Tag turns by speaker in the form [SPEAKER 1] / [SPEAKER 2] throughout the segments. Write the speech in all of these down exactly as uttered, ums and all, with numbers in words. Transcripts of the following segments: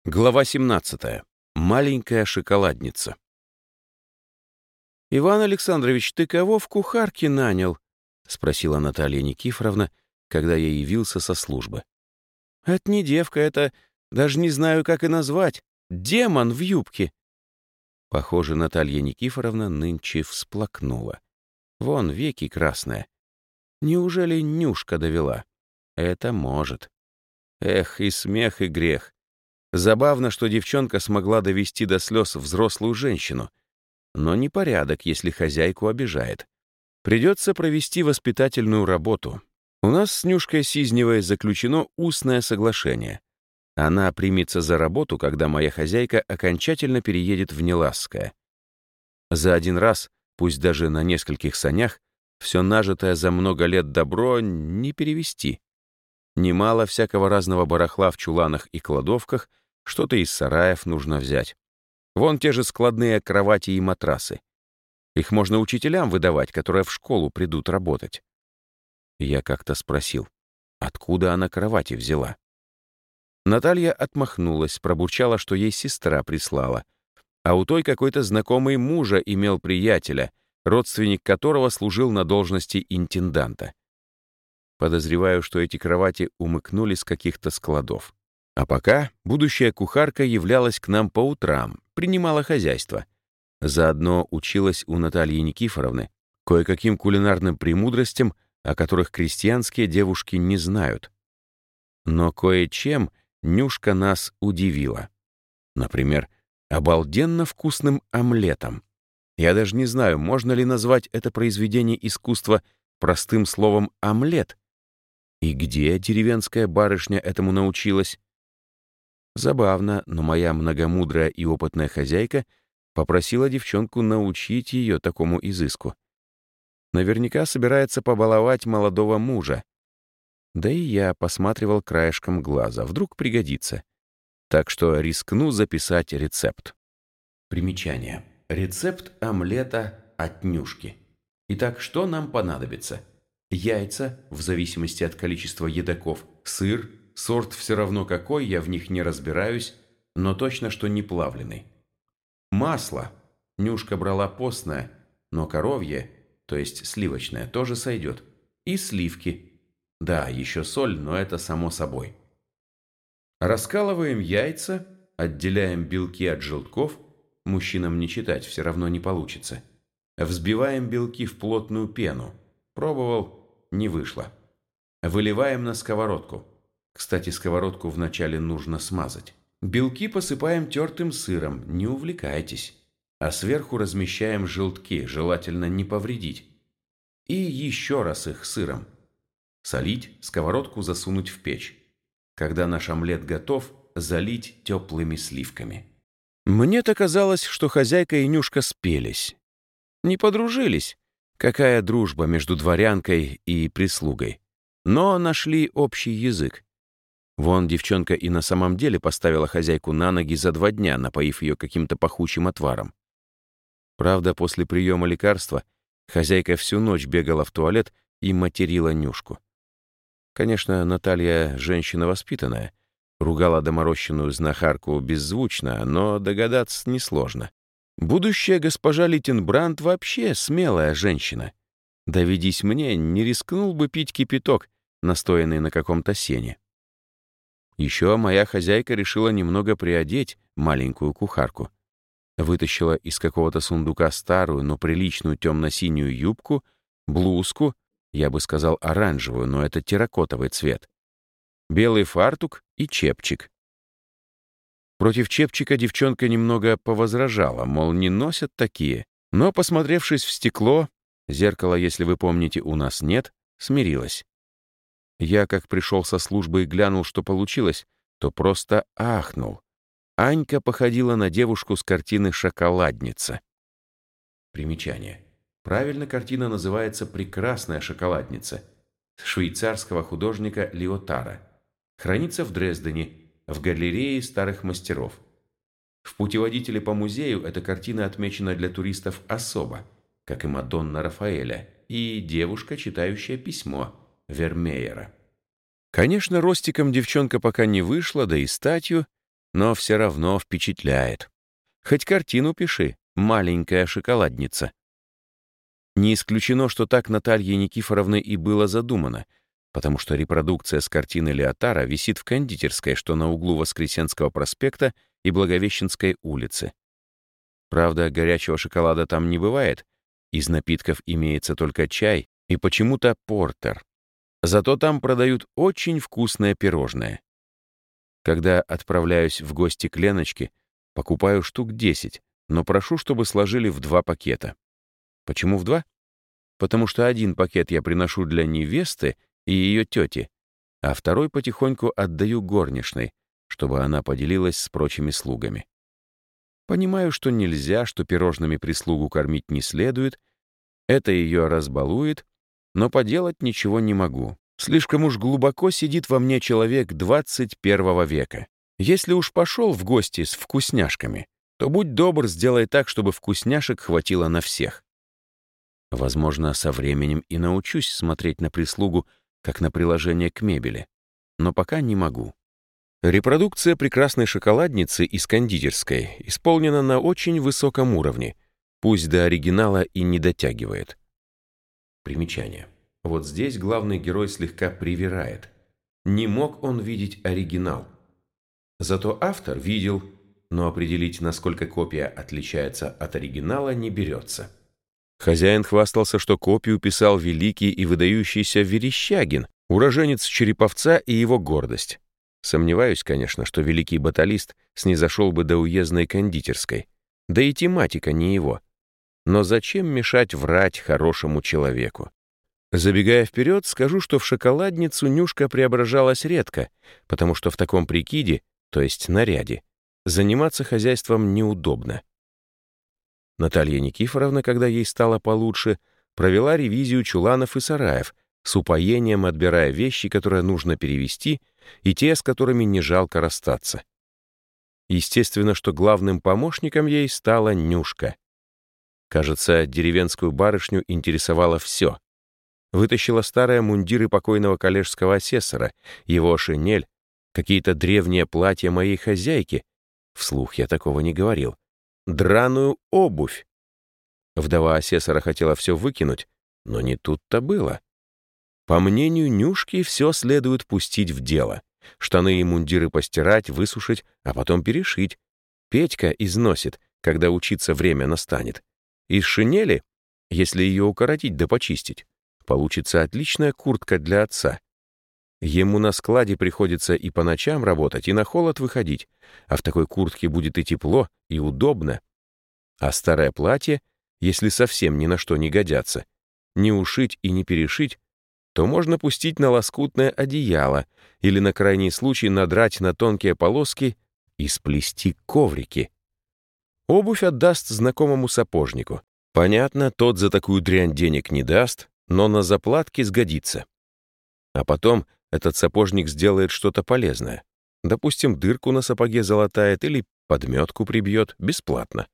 [SPEAKER 1] Глава семнадцатая. Маленькая шоколадница. «Иван Александрович, ты кого в кухарке нанял?» — спросила Наталья Никифоровна, когда я явился со службы. «Это не девка, это даже не знаю, как и назвать. Демон в юбке!» Похоже, Наталья Никифоровна нынче всплакнула. Вон, веки красные. Неужели Нюшка довела? Это может. Эх, и смех, и грех. Забавно, что девчонка смогла довести до слез взрослую женщину. Но непорядок, если хозяйку обижает. Придется провести воспитательную работу. У нас с Нюшкой Сизневой заключено устное соглашение. Она примется за работу, когда моя хозяйка окончательно переедет в Неласское. За один раз, пусть даже на нескольких санях, все нажитое за много лет добро не перевести. Немало всякого разного барахла в чуланах и кладовках, что-то из сараев нужно взять. Вон те же складные кровати и матрасы. Их можно учителям выдавать, которые в школу придут работать. Я как-то спросил, откуда она кровати взяла. Наталья отмахнулась, пробурчала, что ей сестра прислала, а у той какой-то знакомый мужа имел приятеля, родственник которого служил на должности интенданта. Подозреваю, что эти кровати умыкнули с каких-то складов. А пока будущая кухарка являлась к нам по утрам, принимала хозяйство. Заодно училась у Натальи Никифоровны кое-каким кулинарным премудростям, о которых крестьянские девушки не знают. Но кое-чем Нюшка нас удивила. Например, обалденно вкусным омлетом. Я даже не знаю, можно ли назвать это произведение искусства простым словом «омлет». И где деревенская барышня этому научилась? Забавно, но моя многомудрая и опытная хозяйка попросила девчонку научить ее такому изыску. Наверняка собирается побаловать молодого мужа. Да и я посматривал краешком глаза, вдруг пригодится. Так что рискну записать рецепт. Примечание. Рецепт омлета от Нюшки. Итак, что нам понадобится? Яйца, в зависимости от количества едоков, сыр, сорт все равно какой, я в них не разбираюсь, но точно, что не плавленый. Масло. Нюшка брала постное, но коровье, то есть сливочное, тоже сойдет. И сливки. Да, еще соль, но это само собой. Раскалываем яйца, отделяем белки от желтков, мужчинам не читать, все равно не получится. Взбиваем белки в плотную пену. Пробовал, не вышло. Выливаем на сковородку. Кстати, сковородку вначале нужно смазать. Белки посыпаем тертым сыром, не увлекайтесь. А сверху размещаем желтки, желательно не повредить. И еще раз их сыром. Солить, сковородку засунуть в печь. Когда наш омлет готов, залить теплыми сливками. Мне-то казалось, что хозяйка и Нюшка спелись. Не подружились. Какая дружба между дворянкой и прислугой. Но нашли общий язык. Вон девчонка и на самом деле поставила хозяйку на ноги за два дня, напоив ее каким-то пахучим отваром. Правда, после приема лекарства хозяйка всю ночь бегала в туалет и материла Нюшку. Конечно, Наталья женщина воспитанная, ругала доморощенную знахарку беззвучно, но догадаться несложно. Будущая госпожа Литтенбранд вообще смелая женщина. Доведись мне, не рискнул бы пить кипяток, настоянный на каком-то сене. Еще моя хозяйка решила немного приодеть маленькую кухарку. Вытащила из какого-то сундука старую, но приличную темно-синюю юбку, блузку, я бы сказал оранжевую, но это терракотовый цвет, белый фартук и чепчик. Против чепчика девчонка немного повозражала, мол, не носят такие, но, посмотревшись в стекло, зеркала, если вы помните, у нас нет, смирилась. Я, как пришел со службы и глянул, что получилось, то просто ахнул. Анька походила на девушку с картины «Шоколадница». Примечание. Правильно картина называется «Прекрасная шоколадница» швейцарского художника Лиотара. Хранится в Дрездене, в галерее старых мастеров. В путеводителе по музею эта картина отмечена для туристов особо, как и Мадонна Рафаэля и девушка, читающая письмо Вермеера. Конечно, ростиком девчонка пока не вышла, да и статью, но все равно впечатляет. Хоть картину пиши, маленькая шоколадница. Не исключено, что так Натальей Никифоровной и было задумано, потому что репродукция с картины Леотара висит в кондитерской, что на углу Воскресенского проспекта и Благовещенской улицы. Правда, горячего шоколада там не бывает, из напитков имеется только чай и почему-то портер. Зато там продают очень вкусное пирожное. Когда отправляюсь в гости к Леночке, покупаю штук десять, но прошу, чтобы сложили в два пакета. Почему в два? Потому что один пакет я приношу для невесты и ее тети, а второй потихоньку отдаю горничной, чтобы она поделилась с прочими слугами. Понимаю, что нельзя, что пирожными прислугу кормить не следует, это ее разбалует, но поделать ничего не могу. Слишком уж глубоко сидит во мне человек двадцать первого века. Если уж пошел в гости с вкусняшками, то будь добр, сделай так, чтобы вкусняшек хватило на всех. Возможно, со временем и научусь смотреть на прислугу, как на приложение к мебели, но пока не могу. Репродукция прекрасной шоколадницы из кондитерской исполнена на очень высоком уровне, пусть до оригинала и не дотягивает. Примечание. Вот здесь главный герой слегка привирает. Не мог он видеть оригинал. Зато автор видел, но определить, насколько копия отличается от оригинала, не берется. Хозяин хвастался, что копию писал великий и выдающийся Верещагин, уроженец Череповца и его гордость. Сомневаюсь, конечно, что великий баталист снизошел бы до уездной кондитерской. Да и тематика не его. Но зачем мешать врать хорошему человеку? Забегая вперед, скажу, что в шоколадницу Нюшка преображалась редко, потому что в таком прикиде, то есть наряде, заниматься хозяйством неудобно. Наталья Никифоровна, когда ей стало получше, провела ревизию чуланов и сараев, с упоением отбирая вещи, которые нужно перевести, и те, с которыми не жалко расстаться. Естественно, что главным помощником ей стала Нюшка. Кажется, деревенскую барышню интересовало все. Вытащила старые мундиры покойного коллежского асессора, его шинель, какие-то древние платья моей хозяйки. Вслух я такого не говорил. Драную обувь. Вдова асессора хотела все выкинуть, но не тут-то было. По мнению Нюшки, все следует пустить в дело. Штаны и мундиры постирать, высушить, а потом перешить. Петька износит, когда учиться время настанет. Из шинели, если ее укоротить да почистить, получится отличная куртка для отца. Ему на складе приходится и по ночам работать, и на холод выходить, а в такой куртке будет и тепло, и удобно. А старое платье, если совсем ни на что не годятся, не ушить и не перешить, то можно пустить на лоскутное одеяло или на крайний случай надрать на тонкие полоски и сплести коврики. Обувь отдаст знакомому сапожнику. Понятно, тот за такую дрянь денег не даст, но на заплатки сгодится. А потом этот сапожник сделает что-то полезное. Допустим, дырку на сапоге залатает или подметку прибьет бесплатно.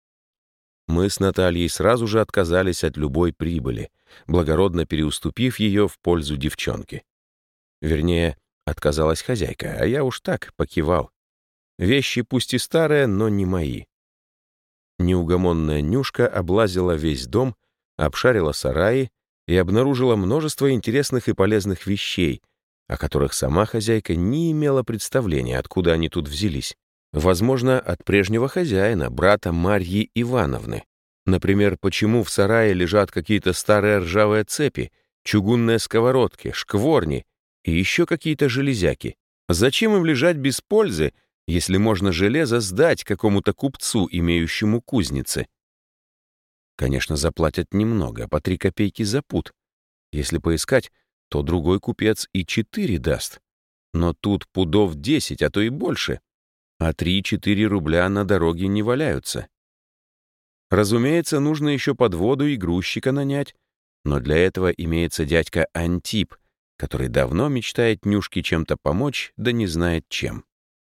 [SPEAKER 1] Мы с Натальей сразу же отказались от любой прибыли, благородно переуступив ее в пользу девчонки. Вернее, отказалась хозяйка, а я уж так покивал. Вещи пусть и старые, но не мои. Неугомонная Нюшка облазила весь дом, обшарила сараи и обнаружила множество интересных и полезных вещей, о которых сама хозяйка не имела представления, откуда они тут взялись. Возможно, от прежнего хозяина, брата Марьи Ивановны. Например, почему в сарае лежат какие-то старые ржавые цепи, чугунные сковородки, шкворни и еще какие-то железяки. Зачем им лежать без пользы, если можно железо сдать какому-то купцу, имеющему кузницы? Конечно, заплатят немного, по три копейки за пуд. Если поискать, то другой купец и четыре даст. Но тут пудов десять, а то и больше. А три-четыре рубля на дороге не валяются. Разумеется, нужно еще подводу и грузчика нанять, но для этого имеется дядька Антип, который давно мечтает Нюшке чем-то помочь, да не знает чем.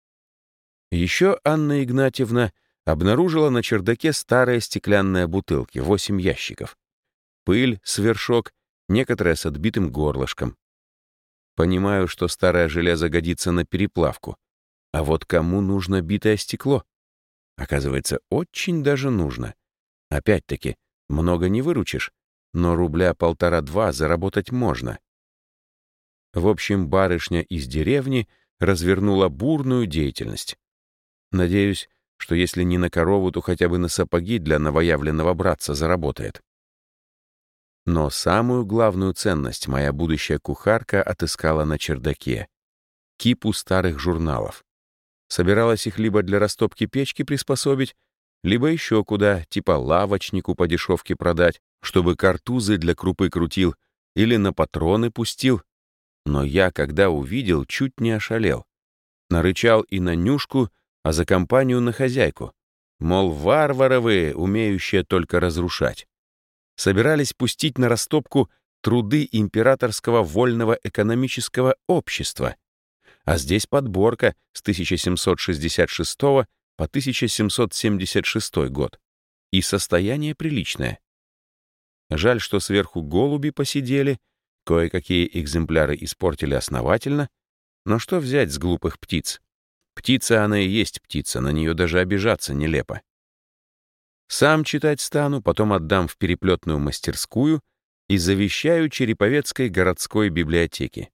[SPEAKER 1] Еще Анна Игнатьевна обнаружила на чердаке старые стеклянные бутылки, восемь ящиков. Пыль, свершок, некоторые с отбитым горлышком. Понимаю, что старое железо годится на переплавку. А вот кому нужно битое стекло? Оказывается, очень даже нужно. Опять-таки, много не выручишь, но рубля полтора-два заработать можно. В общем, барышня из деревни развернула бурную деятельность. Надеюсь, что если не на корову, то хотя бы на сапоги для новоявленного братца заработает. Но самую главную ценность моя будущая кухарка отыскала на чердаке — кипу старых журналов. Собиралась их либо для растопки печки приспособить, либо еще куда, типа лавочнику по дешевке продать, чтобы картузы для крупы крутил или на патроны пустил. Но я, когда увидел, чуть не ошалел. Нарычал и на Нюшку, а за компанию на хозяйку. Мол, варвары вы, умеющие только разрушать. Собирались пустить на растопку труды императорского вольного экономического общества. А здесь подборка с тысяча семьсот шестьдесят шестого по тысяча семьсот семьдесят шестой год. И состояние приличное. Жаль, что сверху голуби посидели, кое-какие экземпляры испортили основательно, но что взять с глупых птиц? Птица она и есть птица, на нее даже обижаться нелепо. Сам читать стану, потом отдам в переплетную мастерскую и завещаю Череповецкой городской библиотеке.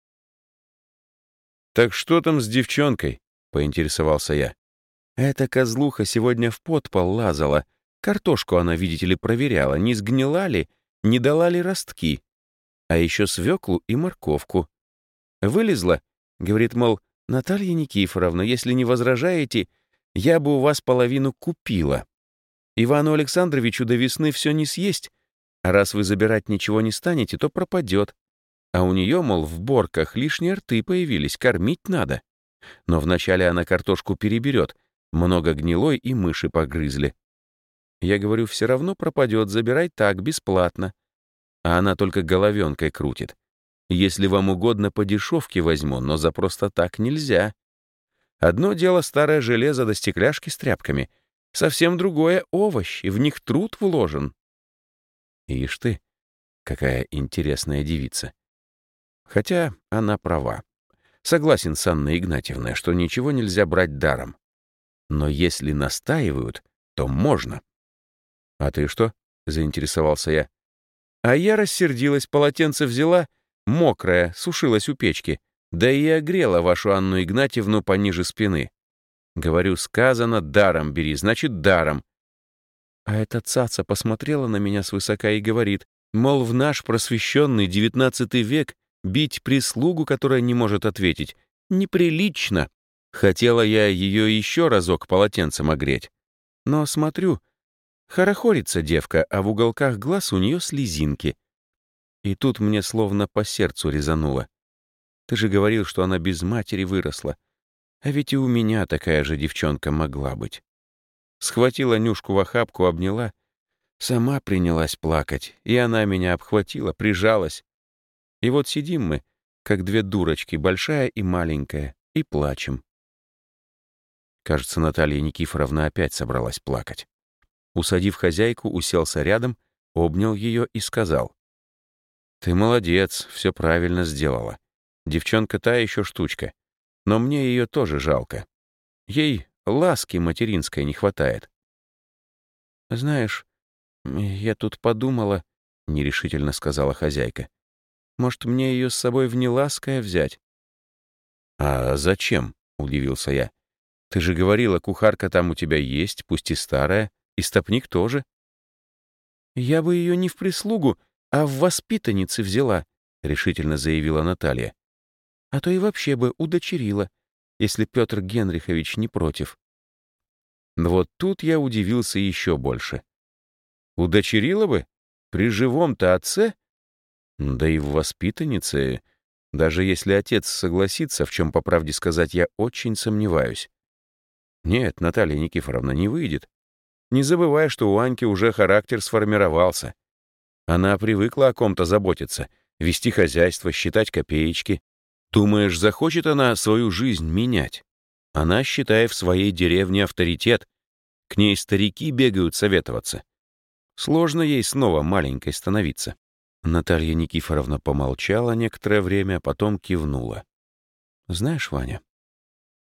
[SPEAKER 1] «Так что там с девчонкой?» — поинтересовался я. «Эта козлуха сегодня в подпол лазала. Картошку она, видите ли, проверяла, не сгнила ли, не дала ли ростки. А еще свеклу и морковку. Вылезла, говорит, мол, Наталья Никифоровна, если не возражаете, я бы у вас половину купила. Ивану Александровичу до весны все не съесть, а раз вы забирать ничего не станете, то пропадет. А у нее, мол, в борках лишние рты появились, кормить надо. Но вначале она картошку переберет, много гнилой и мыши погрызли. Я говорю, все равно пропадет, забирай так, бесплатно. А она только головенкой крутит. Если вам угодно, по дешевке возьму, но за просто так нельзя. Одно дело старое железо до стекляшки с тряпками, совсем другое — овощи, в них труд вложен. Ишь ты, какая интересная девица. Хотя она права. Согласен с Анной Игнатьевной, что ничего нельзя брать даром. Но если настаивают, то можно. «А ты что?» — заинтересовался я. А я рассердилась, полотенце взяла, мокрая, сушилась у печки, да и огрела вашу Анну Игнатьевну пониже спины. Говорю, сказано, даром бери, значит, даром. А эта цаца посмотрела на меня свысока и говорит, мол, в наш просвещенный девятнадцатый век бить прислугу, которая не может ответить, неприлично. Хотела я ее еще разок полотенцем огреть. Но смотрю, хорохорится девка, а в уголках глаз у нее слезинки. И тут мне словно по сердцу резануло. Ты же говорил, что она без матери выросла. А ведь и у меня такая же девчонка могла быть. Схватила Нюшку в охапку, обняла. Сама принялась плакать, и она меня обхватила, прижалась. И вот сидим мы, как две дурочки, большая и маленькая, и плачем. Кажется, Наталья Никифоровна опять собралась плакать. Усадив хозяйку, уселся рядом, обнял ее и сказал. «Ты молодец, все правильно сделала. Девчонка та еще штучка, но мне ее тоже жалко. Ей ласки материнской не хватает». «Знаешь, я тут подумала», — нерешительно сказала хозяйка. «Может, мне ее с собой в Неласское взять?» «А зачем?» — удивился я. «Ты же говорила, кухарка там у тебя есть, пусть и старая, и стопник тоже». «Я бы ее не в прислугу, а в воспитанницы взяла», — решительно заявила Наталья. «А то и вообще бы удочерила, если Петр Генрихович не против». Вот тут я удивился еще больше. Удочерила бы? При живом-то отце? Да и в воспитаннице, даже если отец согласится, в чем, по правде сказать, я очень сомневаюсь. Нет, Наталья Никифоровна, не выйдет. Не забывай, что у Аньки уже характер сформировался. Она привыкла о ком-то заботиться, вести хозяйство, считать копеечки. Думаешь, захочет она свою жизнь менять? Она, считай, в своей деревне авторитет. К ней старики бегают советоваться. Сложно ей снова маленькой становиться. Наталья Никифоровна помолчала некоторое время, а потом кивнула. «Знаешь, Ваня,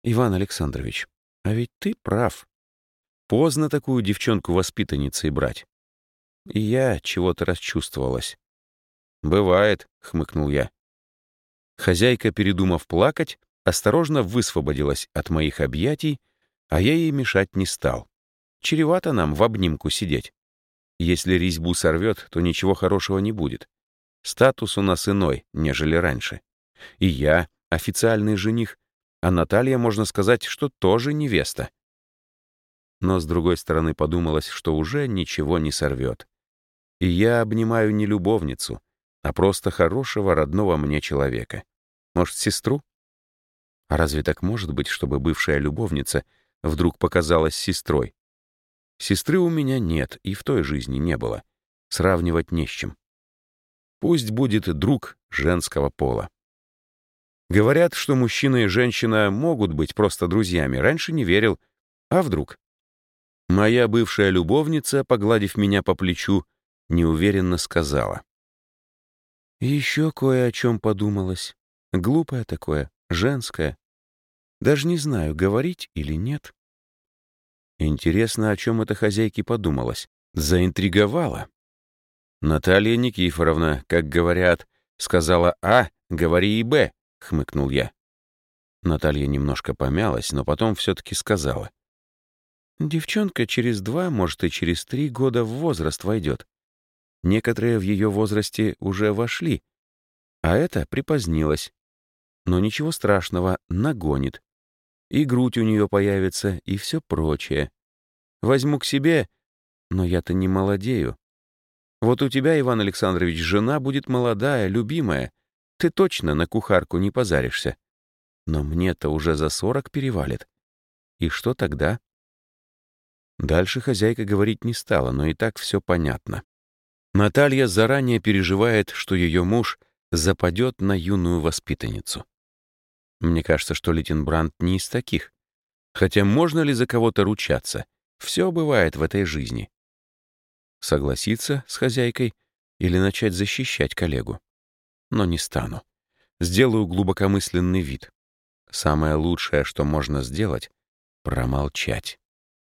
[SPEAKER 1] Иван Александрович, а ведь ты прав. Поздно такую девчонку воспитанницей брать. И я чего-то расчувствовалась. «Бывает», — хмыкнул я. Хозяйка, передумав плакать, осторожно высвободилась от моих объятий, а я ей мешать не стал. Чревато нам в обнимку сидеть. Если резьбу сорвет, то ничего хорошего не будет. Статус у нас иной, нежели раньше. И я официальный жених, а Наталья, можно сказать, что тоже невеста. Но, с другой стороны, подумалось, что уже ничего не сорвет. И я обнимаю не любовницу, а просто хорошего родного мне человека. Может, сестру? А разве так может быть, чтобы бывшая любовница вдруг показалась сестрой? Сестры у меня нет, и в той жизни не было. Сравнивать не с чем. Пусть будет друг женского пола. Говорят, что мужчина и женщина могут быть просто друзьями. Раньше не верил. А вдруг? Моя бывшая любовница, погладив меня по плечу, неуверенно сказала. И еще кое о чем подумалось. Глупое такое, женское. Даже не знаю, говорить или нет. Интересно, о чем это хозяйке подумалось. Заинтриговала. Наталья Никифоровна, как говорят, сказала «А», говори и «Б», — хмыкнул я. Наталья немножко помялась, но потом все-таки сказала. Девчонка через два, может, и через три года в возраст войдет. Некоторые в ее возрасте уже вошли, а эта припозднилась. Но ничего страшного, нагонит. И грудь у нее появится, и все прочее. Возьму к себе, но я-то не молодею. Вот у тебя, Иван Александрович, жена будет молодая, любимая. Ты точно на кухарку не позаришься. Но мне-то уже за сорок перевалит. И что тогда? Дальше хозяйка говорить не стала, но и так все понятно. Наталья заранее переживает, что ее муж западет на юную воспитанницу. Мне кажется, что Литенбранд не из таких. Хотя можно ли за кого-то ручаться? Все бывает в этой жизни. Согласиться с хозяйкой или начать защищать коллегу? Но не стану. Сделаю глубокомысленный вид. Самое лучшее, что можно сделать — промолчать.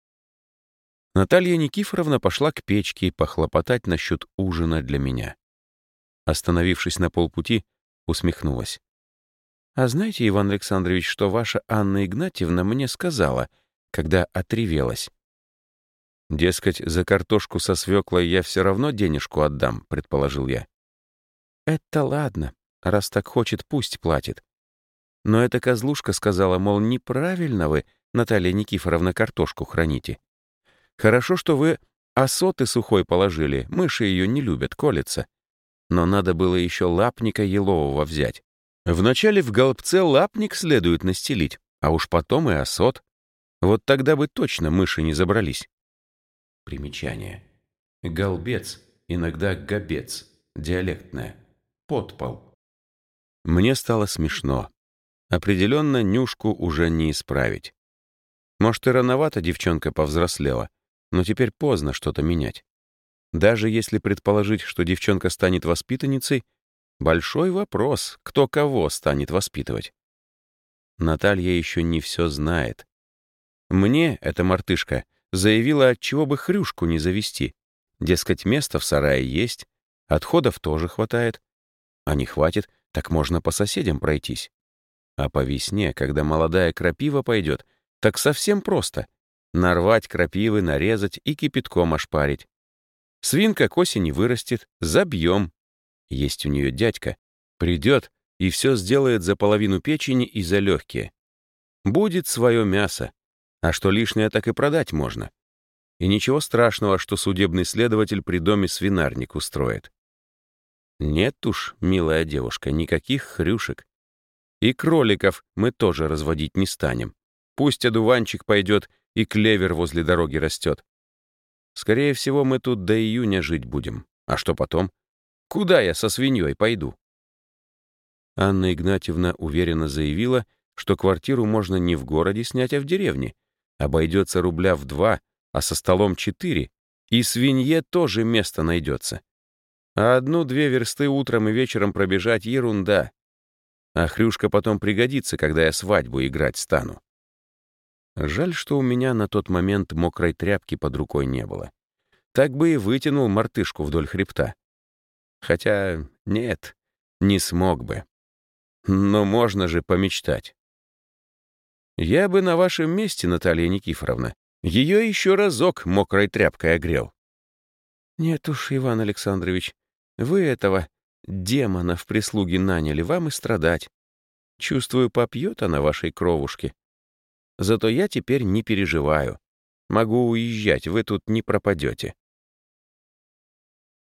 [SPEAKER 1] Наталья Никифоровна пошла к печке похлопотать насчет ужина для меня. Остановившись на полпути, усмехнулась. «А знаете, Иван Александрович, что ваша Анна Игнатьевна мне сказала, когда отревелась?» «Дескать, за картошку со свеклой я все равно денежку отдам», — предположил я. «Это ладно. Раз так хочет, пусть платит. Но эта козлушка сказала, мол, неправильно вы, Наталья Никифоровна, картошку храните. Хорошо, что вы осоты сухой положили, мыши ее не любят, колется. Но надо было еще лапника елового взять. Вначале в голубце лапник следует настелить, а уж потом и осот. Вот тогда бы точно мыши не забрались». Примечание. Голбец, иногда гобец, диалектное. Подпол. Мне стало смешно. Определенно, Нюшку уже не исправить. Может, и рановато девчонка повзрослела, но теперь поздно что-то менять. Даже если предположить, что девчонка станет воспитанницей, большой вопрос, кто кого станет воспитывать. Наталья еще не все знает. Мне эта мартышка заявила, отчего бы хрюшку не завести. Дескать, место в сарае есть, отходов тоже хватает. А не хватит, так можно по соседям пройтись. А по весне, когда молодая крапива пойдет, так совсем просто. Нарвать крапивы, нарезать и кипятком ошпарить. Свинка к осени вырастет, забьем. Есть у нее дядька. Придет и все сделает за половину печени и за легкие. Будет свое мясо. А что лишнее, так и продать можно. И ничего страшного, что судебный следователь при доме свинарник устроит. Нет уж, милая девушка, никаких хрюшек. И кроликов мы тоже разводить не станем. Пусть одуванчик пойдет и клевер возле дороги растет. Скорее всего, мы тут до июня жить будем. А что потом? Куда я со свиньей пойду? Анна Игнатьевна уверенно заявила, что квартиру можно не в городе снять, а в деревне. Обойдется рубля в два, а со столом четыре, и свинье тоже место найдется. А одну-две версты утром и вечером пробежать — ерунда. А хрюшка потом пригодится, когда я свадьбу играть стану. Жаль, что у меня на тот момент мокрой тряпки под рукой не было. Так бы и вытянул мартышку вдоль хребта. Хотя нет, не смог бы. Но можно же помечтать. Я бы на вашем месте, Наталья Никифоровна, ее еще разок мокрой тряпкой огрел. Нет уж, Иван Александрович, вы этого демона в прислуге наняли, вам и страдать. Чувствую, попьет она вашей кровушки. Зато я теперь не переживаю. Могу уезжать, вы тут не пропадете.